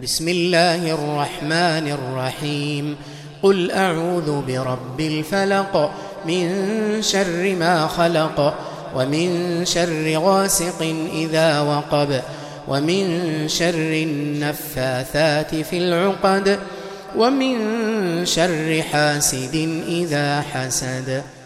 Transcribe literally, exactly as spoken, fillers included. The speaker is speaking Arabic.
بسم الله الرحمن الرحيم قل أعوذ برب الفلق من شر ما خلق ومن شر غاسق إذا وقب ومن شر النفاثات في العقد ومن شر حاسد إذا حسد.